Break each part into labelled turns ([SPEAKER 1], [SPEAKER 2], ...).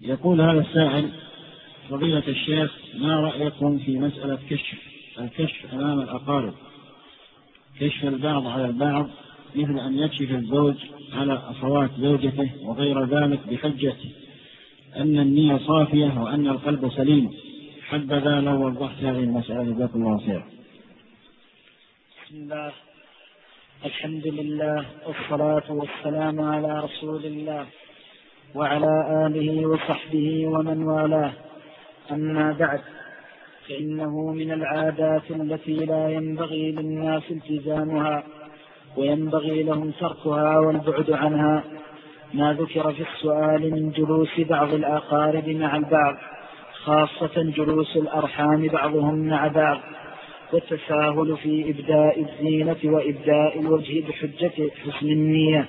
[SPEAKER 1] يقول هذا السائل: فضيلة الشيخ، ما رأيكم في مسألة الكشف أمام الأقارب، كشف البعض على البعض، مثل أن يكشف الزوج على أخوات زوجته وغير ذلك بحجة أن النية صافية وأن القلب سليم؟ حبذا لو وضحت هذه المسألة، جزاكم الله خيرا.
[SPEAKER 2] بسم الله، الحمد لله، والصلاة والسلام على رسول الله وعلى آله وصحبه ومن والاه. أما بعد، فإنه من العادات التي لا ينبغي للناس التزامها وينبغي لهم تركها والبعد عنها ما ذكر في السؤال من جلوس بعض الأقارب مع البعض، خاصة جلوس الأرحام بعضهم مع بعض، والتساهل في إبداء الزينة وإبداء الوجه بحجة حسن النية.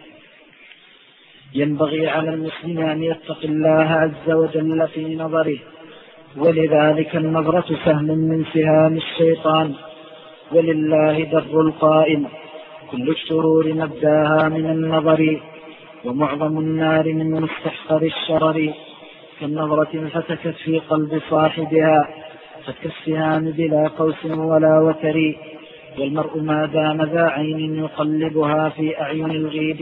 [SPEAKER 2] ينبغي على المسلم أن يتقي الله عز وجل في نظره، ولذلك النظرة سهم من سهام الشيطان، ولله در القائل: كل الشرور مبداها من النظر، ومعظم النار من مستحقر الشرر. كالنظرة فتكت في قلب صاحبها فكالسهام بلا قوس ولا وتر. والمرء ما دام ذا عين يقلبها في أعين الغيب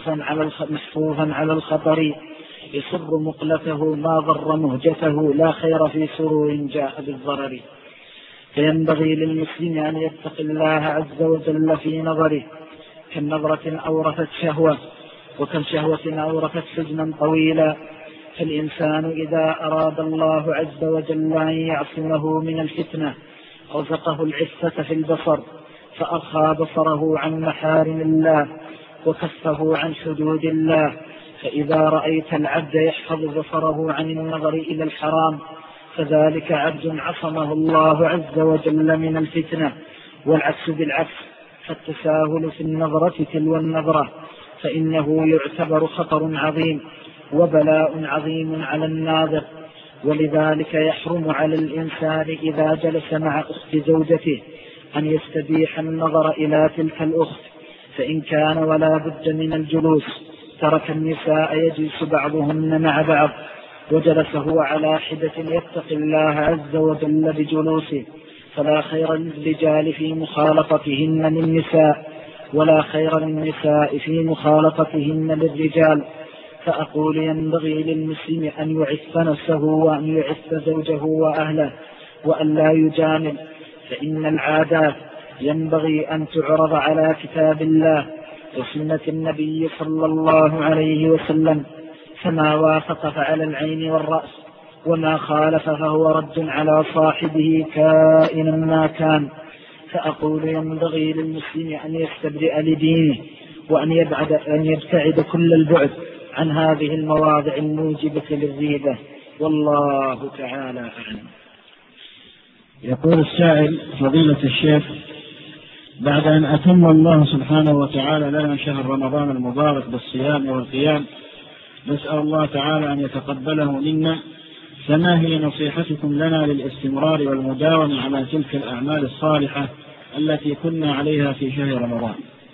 [SPEAKER 2] محفوفا على الخطر، يسر مقلته ما ضر مهجته، لا خير في سرور جاء بالضرر. فينبغي للمسلم أن يتقي الله عز وجل في نظره. كالنظرة أورثت شهوة، وكالشهوة أورثت حزنا طويلا. فالإنسان إذا أراد الله عز وجل أن يعصمه من الفتنة رزقه العفة في البصر، فأرخى بصره عن محارم الله وكفه عن حدود الله. فإذا رأيت العبد يحفظ بصره عن النظر إلى الحرام فذلك عبد عصمه الله عز وجل من الفتنة. والعكس بالعكس، فالتساهل في النظرة تلو النظرة فإنه يعتبر خطر عظيم وبلاء عظيم على الناظر. ولذلك يحرم على الإنسان إذا جلس مع أخت زوجته أن يستبيح النظر إلى تلك الأخت، فإن كان ولا بد من الجلوس ترك النساء يجلس بعضهن مع بعض وجلس هو على حدة يتقي الله عز وجل بجلوسه. فلا خير للرجال في مخالطتهن للنساء، ولا خير للنساء في مخالطتهن للرجال. فأقول ينبغي للمسلم أن يعف نفسه وأن يعف زوجه وأهله وأن لا يجامل، فإن العادات ينبغي أن تعرض على كتاب الله وسنة النبي صلى الله عليه وسلم، فما وافق فعلى العين والرأس، وما خالف فهو رد على صاحبه كائنا ما كان. فأقول ينبغي للمسلم أن يستبرئ لدينه وأن يبتعد كل البعد عن هذه المواضع الموجبة للريبة، والله تعالى أعلم.
[SPEAKER 1] يقول السائل: فضيلة الشيخ، بعد أن أتم الله سبحانه وتعالى لنا شهر رمضان المبارك بالصيام والقيام، نسأل الله تعالى أن يتقبله منا، فما هي نصيحتكم لنا للاستمرار والمداومة على تلك الأعمال الصالحة التي كنا عليها في شهر رمضان؟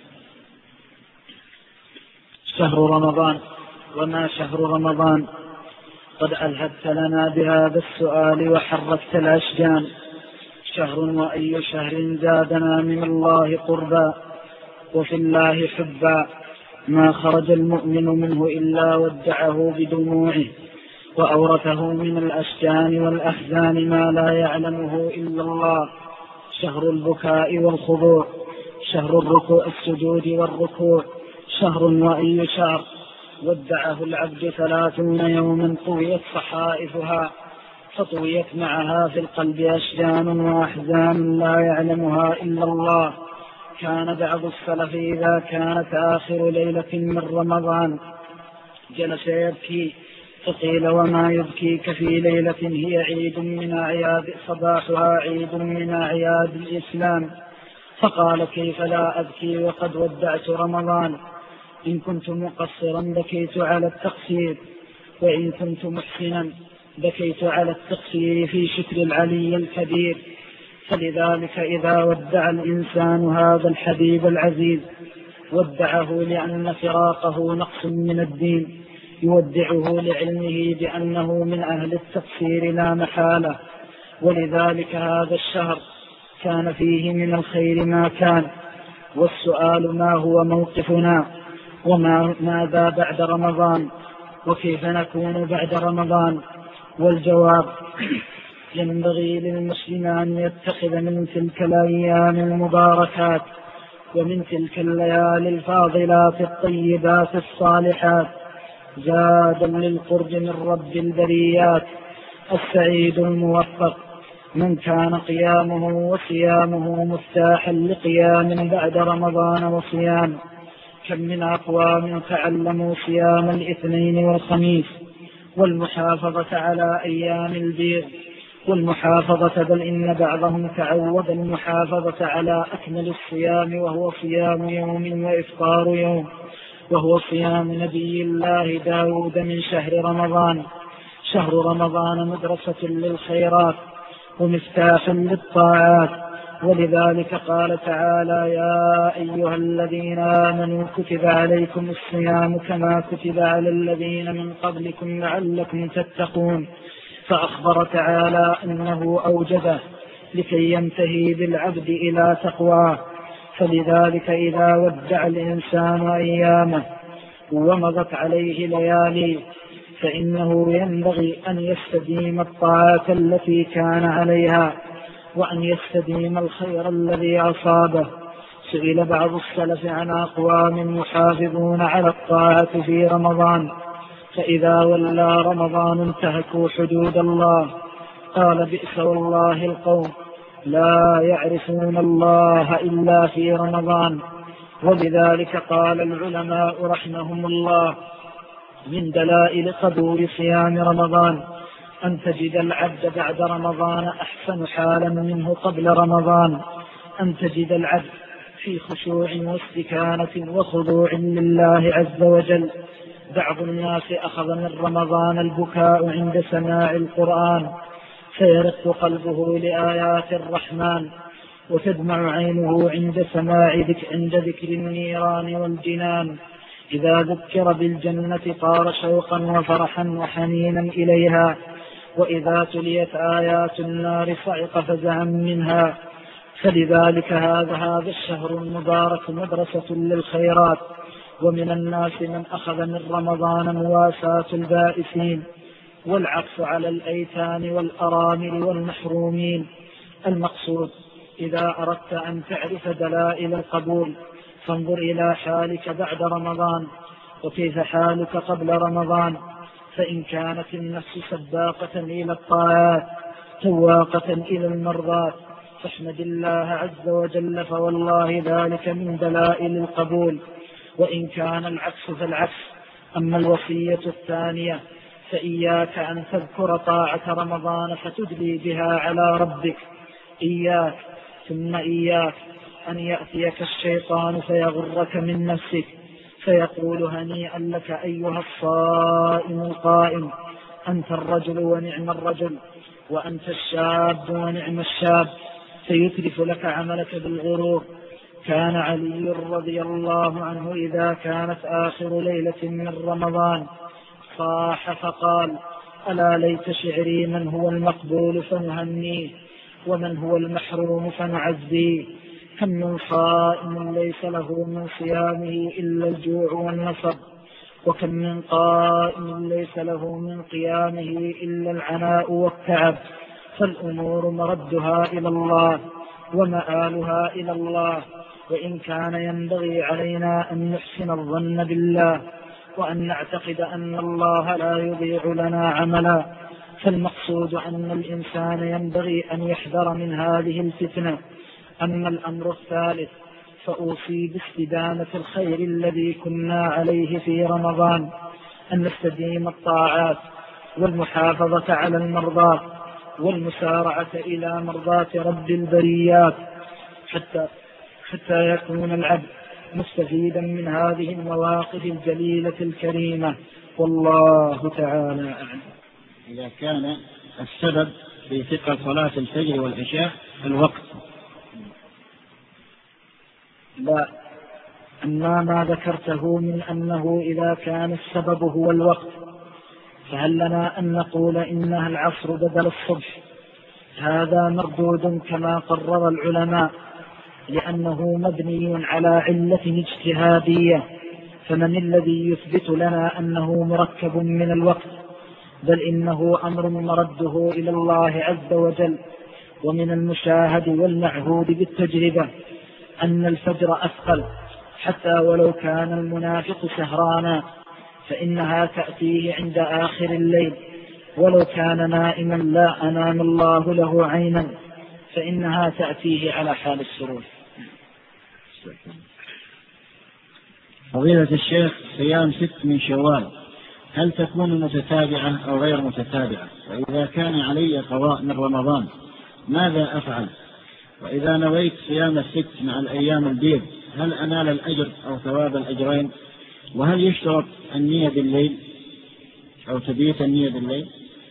[SPEAKER 2] شهر رمضان، وما شهر رمضان؟ قد ألهبت لنا بهذا السؤال وحركت الأشجان. شهر وأي شهر زادنا من الله قربا وفي الله حبا، ما خرج المؤمن منه إلا ودعه بدموعه وأورثه من الأشجان والأحزان ما لا يعلمه إلا الله. شهر البكاء والخضوع، شهر السجود والركوع. شهر وأي شهر ودعه العبد 30 يوما طويت صحائفها، فطويت معها في القلب أشجان وأحزان لا يعلمها إلا الله. كان بعض السلف إذا كانت آخر ليلة من رمضان جلس يبكي، فقيل: وما يبكيك في ليلة هي عيد من أعياد صباحها عيد من أعياد الإسلام؟ فقال: كيف لا أبكي وقد ودعت رمضان؟ إن كنت مقصرا بكيت على التقصير، وإن كنت محسنا بكيت على التقصير في شكر العلي الكبير. فلذلك إذا ودع الإنسان هذا الحبيب العزيز ودعه لأن فراقه نقص من الدين، يودعه لعلمه بأنه من أهل التقصير لا محالة. ولذلك هذا الشهر كان فيه من الخير ما كان. والسؤال ما هو موقفنا وماذا بعد رمضان وكيف نكون بعد رمضان؟ والجواب: ينبغي للمسلم أن يتخذ من تلك الأيام المباركات ومن تلك الليالي الفاضلات الطيبات الصالحات زادا للقرب من رب البريات. السعيد الموفق من كان قيامه وصيامه مفتاحا لقيام بعد رمضان وصيام. كم من أقوام تعلموا صيام الاثنين والخميس والمحافظة على أيام البيض والمحافظة، بل إن بعضهم تعود المحافظة على أكمل الصيام وهو صيام يوم وإفطار يوم، وهو صيام نبي الله داود من شهر رمضان. شهر رمضان مدرسة للخيرات ومفتاح للطاعات. ولذلك قال تعالى: يا أيها الذين آمنوا كتب عليكم الصيام كما كتب على الذين من قبلكم لعلكم تتقون. فأخبر تعالى أنه أوجده لكي ينتهي بالعبد إلى تقواه. فلذلك إذا ودع الإنسان أيامه ومضت عليه ليالي فإنه ينبغي أن يستديم الطاعات التي كان عليها وأن يستديم الخير الذي أصابه. سئل بعض السلف عن أقوام يحافظون على الطاعة في رمضان فإذا ولى رمضان انتهكوا حدود الله، قال: بئس والله القوم لا يعرفون الله إلا في رمضان. وبذلك قال العلماء رحمهم الله: من دلائل قبول صيام رمضان أن تجد العبد بعد رمضان أحسن حالا منه قبل رمضان، أن تجد العبد في خشوع واستكانة وخضوع لله عز وجل. بعض الناس أخذ من رمضان البكاء عند سماع القرآن فيرق قلبه لآيات الرحمن، وتدمع عينه عند ذكر النيران والجنان. إذا ذكر بالجنة طار شوقا وفرحا وحنينا إليها، وإذا تليت آيات النار صعق فزعا منها. فلذلك هذا الشهر المبارك مدرسة للخيرات. ومن الناس من أخذ من رمضان مواساة البائسين والعطف على الأيتام والأرامل والمحرومين. المقصود: إذا أردت أن تعرف دلائل القبول فانظر إلى حالك بعد رمضان وكيف حالك قبل رمضان. فإن كانت النفس سباقة إلى الطاعات تواقة إلى المرضات فاحمد الله عز وجل، فوالله ذلك من دلائل القبول. وإن كان العكس فالعكس. أما الوصية الثانية فإياك أن تذكر طاعة رمضان فتدلي بها على ربك. إياك ثم إياك أن يأتيك الشيطان فيغرك من نفسك فيقول: هنيئا لك أيها الصائم القائم، أنت الرجل ونعم الرجل، وأنت الشاب ونعم الشاب، فيتلف لك عملك بالغرور. كان علي رضي الله عنه إذا كانت آخر ليلة من رمضان صاح فقال: ألا ليت شعري من هو المقبول فنهنيه ومن هو المحروم فنعزيه. كم من صائم ليس له من صيامه إلا الجوع والنصب، وكم من قائم ليس له من قيامه إلا العناء والتعب. فالأمور مردها إلى الله ومآلها إلى الله. وإن كان ينبغي علينا أن نحسن الظن بالله وأن نعتقد أن الله لا يضيع لنا عملا، فالمقصود أن الإنسان ينبغي أن يحذر من هذه الفتنة. أما الأمر الثالث فأوصي باستدامة الخير الذي كنا عليه في رمضان، أن نستديم الطاعات والمحافظة على المرضات والمسارعة إلى مرضاة رب البريات حتى يكون العبد مستفيدا من هذه المواقف الجليلة الكريمة. والله تعالى أعلم.
[SPEAKER 1] إذا كان السبب في ثقل صلاة الفجر والعشاء الوقت،
[SPEAKER 2] لا، أما ما ذكرته من أنه إذا كان السبب هو الوقت فهل لنا أن نقول إنها العصر بدل الصبح؟ هذا مردود كما قرر العلماء، لأنه مبني على علة اجتهادية، فمن الذي يثبت لنا أنه مركب من الوقت؟ بل إنه أمر مرده إلى الله عز وجل. ومن المشاهد والمعهود بالتجربة أن الفجر أثقل، حتى ولو كان المنافق سهرانا فإنها تأتيه عند آخر الليل، ولو كان نائما لا أنام الله له عينا فإنها تأتيه على حال السرور.
[SPEAKER 1] فضيلة الشيخ، صيام 6 من شوال هل تكون متتابعة أو غير متتابعة؟ وإذا كان علي قضاء من رمضان ماذا أفعل؟ وإذا نويت صيام 6 مع الأيام البيض هل أنال الأجر أو ثواب الأجرين؟ وهل يشترط النية بالليل أو تبيت النية بالليل؟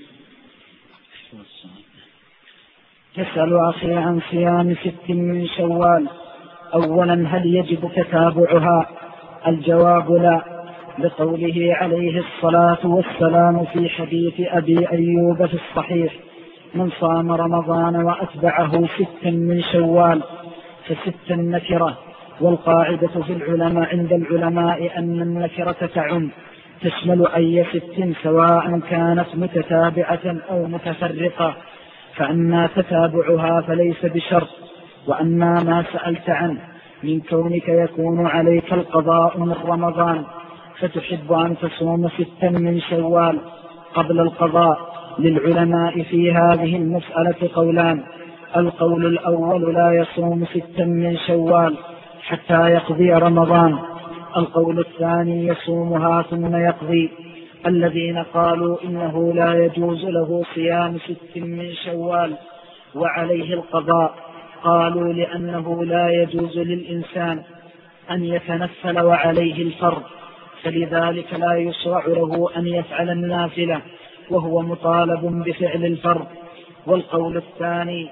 [SPEAKER 2] يسأل أخي عن صيام 6 من شوال. أولا، هل يجب تتابعها؟ الجواب لا، لقوله عليه الصلاة والسلام في حديث أبي أيوب في الصحيح: من صام رمضان وأتبعه 6 من شوال. ف6 النكرة، والقاعدة في العلماء عند العلماء أن النكرة تعم، تشمل أي 6 سواء كانت متتابعة أو متفرقة، فأما تتابعها فليس بشرط. وأما ما سألت عنه من كونك يكون عليك القضاء من رمضان فتحب أن تصوم 6 من شوال قبل القضاء، للعلماء في هذه المسألة قولان: القول الأول لا يصوم 6 من شوال حتى يقضي رمضان، القول الثاني يصومها ثم يقضي. الذين قالوا إنه لا يجوز له صيام 6 من شوال وعليه القضاء قالوا لأنه لا يجوز للإنسان أن يتنفل وعليه الفرض، فلذلك لا يشرع له أن يفعل النافلة وهو مطالب بفعل الفرض. والقول الثاني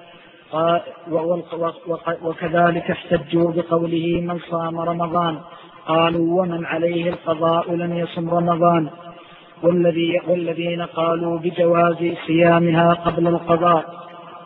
[SPEAKER 2] وكذلك احتجوا بقوله من صام رمضان، قالوا ومن عليه القضاء لم يصم رمضان. والذين قالوا بجواز صيامها قبل القضاء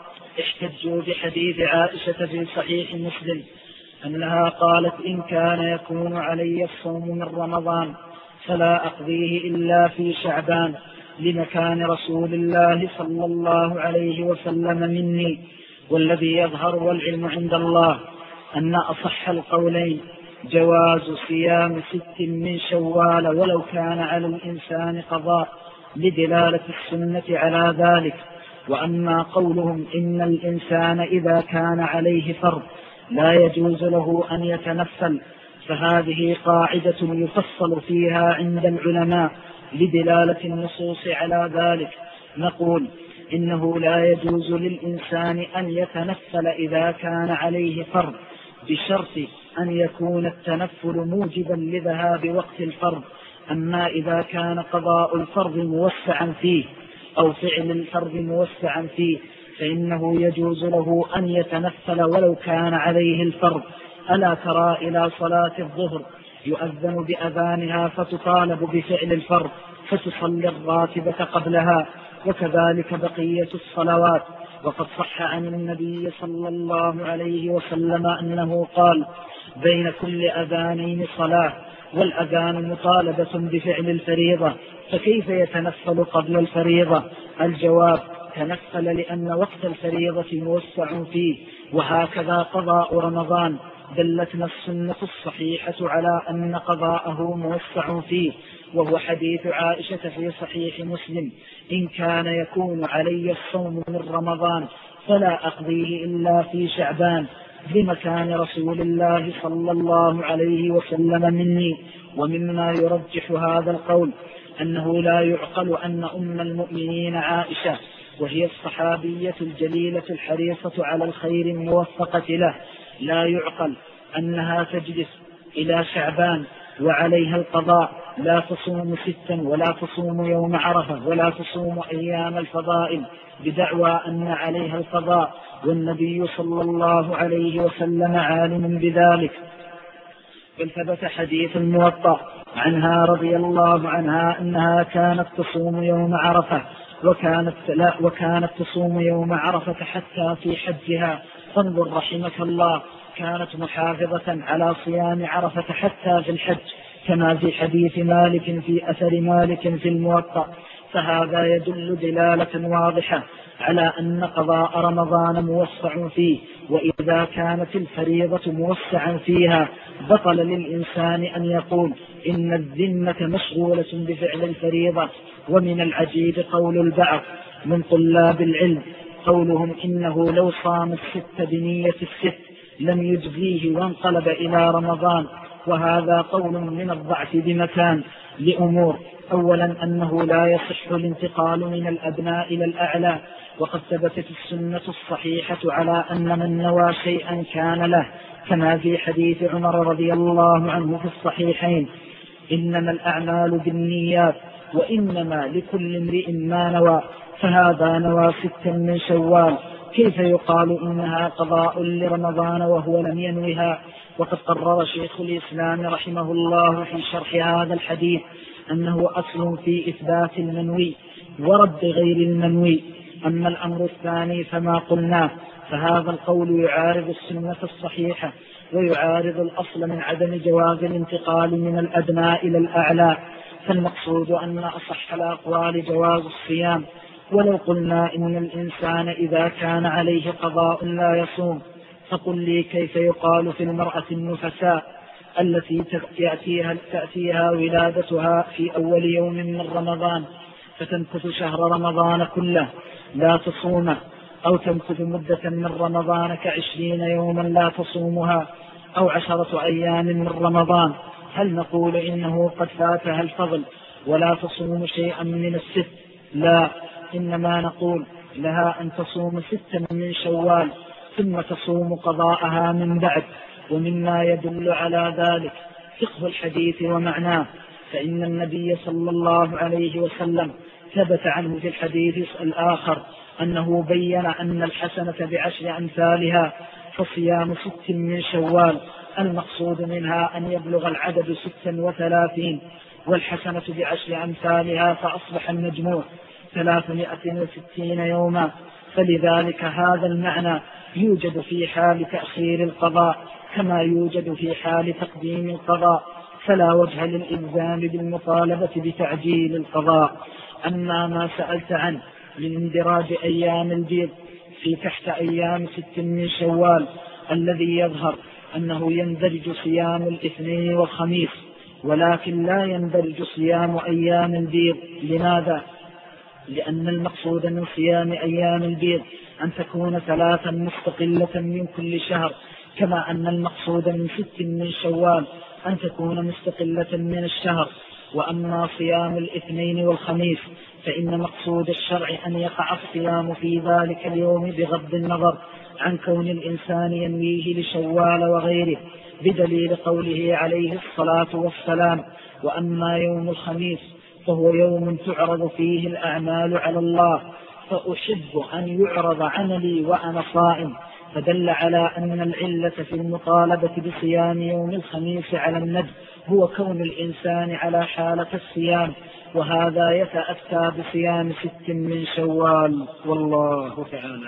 [SPEAKER 2] احتجوا بحديث عائشة في صحيح مسلم أنها قالت: إن كان يكون علي الصوم من رمضان فلا أقضيه إلا في شعبان، لمكان رسول الله صلى الله عليه وسلم مني. والذي يظهر والعلم عند الله أن أصح القولين جواز صيام 6 من شوال ولو كان على الإنسان قضاء، لدلالة السنة على ذلك. وأما قولهم إن الإنسان إذا كان عليه فرض لا يجوز له أن يتنفل، فهذه قاعدة يفصل فيها عند العلماء لدلالة النصوص على ذلك. نقول إنه لا يجوز للإنسان أن يتنفل إذا كان عليه فرض، بشرط أن يكون التنفل موجبا لذهاب وقت الفرض. أما إذا كان قضاء الفرض موسعا فيه أو فعل الفرض موسعا فيه فإنه يجوز له أن يتنفل ولو كان عليه الفرض. ألا ترى إلى صلاة الظهر يؤذن بأذانها فتطالب بفعل الفرض فتصلي الراتبة قبلها، وكذلك بقية الصلوات. وقد صح عن النبي صلى الله عليه وسلم أنه قال: بين كل أذانين صلاة، والأذان مطالبة بفعل الفريضة، فكيف يتنفل قبل الفريضة؟ الجواب: تنفل لأن وقت الفريضة موسع فيه. وهكذا قضاء رمضان دلتنا السنة الصحيحة على أن قضاءه موسع فيه، وهو حديث عائشة في صحيح مسلم: إن كان يكون علي الصوم من رمضان فلا أقضيه إلا في شعبان، بمكان رسول الله صلى الله عليه وسلم مني. ومما يرجح هذا القول أنه لا يعقل أن أم المؤمنين عائشة، وهي الصحابية الجليلة الحريصة على الخير الموفقة له، لا يعقل أنها تجلس إلى شعبان وعليها القضاء، لا تصوم 6 ولا تصوم يوم عرفة ولا تصوم أيام الفضائل، بدعوى أن عليها القضاء، والنبي صلى الله عليه وسلم عالم بذلك. بل ثبت حديث الموطأ عنها رضي الله عنها أنها كانت تصوم يوم عرفة وكانت تصوم يوم عرفة حتى في حجها. فانظر رحمك الله، كانت محافظة على صيام عرفة حتى في الحج، كما في حديث مالك في أثر مالك في الموطأ. فهذا يدل دلالة واضحة على أن قضاء رمضان موسع فيه، وإذا كانت الفريضة موسعا فيها بطل للإنسان أن يقول إن الذمة مشغولة بفعل الفريضة. ومن العجيب قول البعض من طلاب العلم قولهم إنه لو صام الست بنية الست لم يجزيه وانقلب إلى رمضان. وهذا قول من الضعف بمكان لأمور: أولا أنه لا يصح الانتقال من الأدنى إلى الأعلى، وقد ثبتت السنة الصحيحة على أن من نوى شيئا كان له، كما في حديث عمر رضي الله عنه في الصحيحين: إنما الأعمال بالنيات وإنما لكل امرئ ما نوى. فهذا نوى 6 من شوال، كيف يقال إنها قضاء لرمضان وهو لم ينوها؟ وقد قرر شيخ الإسلام رحمه الله في شرح هذا الحديث أنه أصل في إثبات المنوي ورد غير المنوي. أما الأمر الثاني فما قلناه، فهذا القول يعارض السنة الصحيحة ويعارض الأصل من عدم جواز الانتقال من الأدنى إلى الأعلى. فالمقصود أن أصح الأقوال جواز الصيام. ولو قلنا إن الإنسان إذا كان عليه قضاء لا يصوم، فقل لي كيف يقال في المرأة النفساء التي تأتيها ولادتها في أول يوم من رمضان فتمكث شهر رمضان كله لا تصومه، أو تمكث مدة من رمضان ك20 يوما لا تصومها، أو 10 أيام من رمضان؟ هل نقول إنه قد فاتها الفضل ولا تصوم شيئا من الست؟ لا، إنما نقول لها أن تصوم 6 من شوال ثم تصوم قضاءها من بعد. ومما يدل على ذلك فقه الحديث ومعناه، فإن النبي صلى الله عليه وسلم ثبت عنه في الحديث الآخر أنه بين أن الحسنة ب10 أمثالها، فصيام 6 من شوال المقصود منها أن يبلغ العدد 36، والحسنة ب10 أمثالها، فأصبح المجموع 360 يوما. فلذلك هذا المعنى يوجد في حال تأخير القضاء كما يوجد في حال تقديم القضاء، فلا وجه للإلزام بالمطالبة بتعجيل القضاء. أما ما سألت عنه من اندراج أيام البيض في تحت أيام 6 من شوال، الذي يظهر أنه يندرج صيام الاثنين والخميس، ولكن لا يندرج صيام أيام البيض. لماذا؟ لأن المقصود من صيام أيام البيض أن تكون 3 مستقلة من كل شهر، كما أن المقصود من 6 من شوال أن تكون مستقلة من الشهر. وأما صيام الاثنين والخميس فإن مقصود الشرع أن يقع الصيام في ذلك اليوم بغض النظر عن كون الإنسان ينويه لشوال وغيره، بدليل قوله عليه الصلاة والسلام: وأما يوم الخميس فهو يوم تعرض فيه الأعمال على الله، فأحب أن يعرض عملي وأنا صائم. فدل على أن العلة في المطالبة بصيام يوم الخميس على الندب هو كون الإنسان على حالة الصيام، وهذا يتأتى بصيام 6 من شوال، والله تعالى.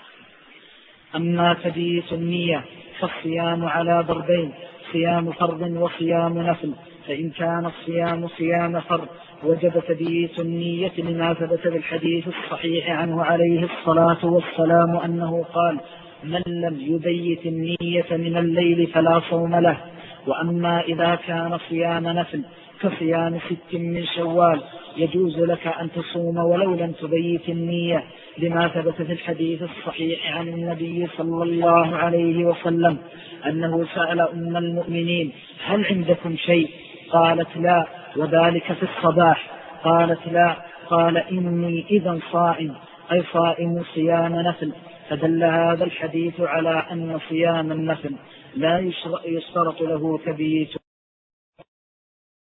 [SPEAKER 2] أما تبييت النية فالصيام على ضربين: صيام فرض وصيام نفل. فإن كان الصيام صيام فرض وجب تبييت النية لما ثبت بالحديث الصحيح عنه عليه الصلاة والسلام أنه قال: من لم يبيت النية من الليل فلا صوم له. وأما إذا كان صيام نفل كصيام 6 من شوال يجوز لك أن تصوم ولو لم تبيت النية، لما ثبت في الحديث الصحيح عن النبي صلى الله عليه وسلم أنه سأل أم المؤمنين: هل عندكم شيء؟ قالت: لا. وذلك في الصباح. قالت: لا. قال: إني إذا صائم، أي صائم صيام نفل. فدل هذا الحديث على أن صيام النفل لا يشترط له تبييت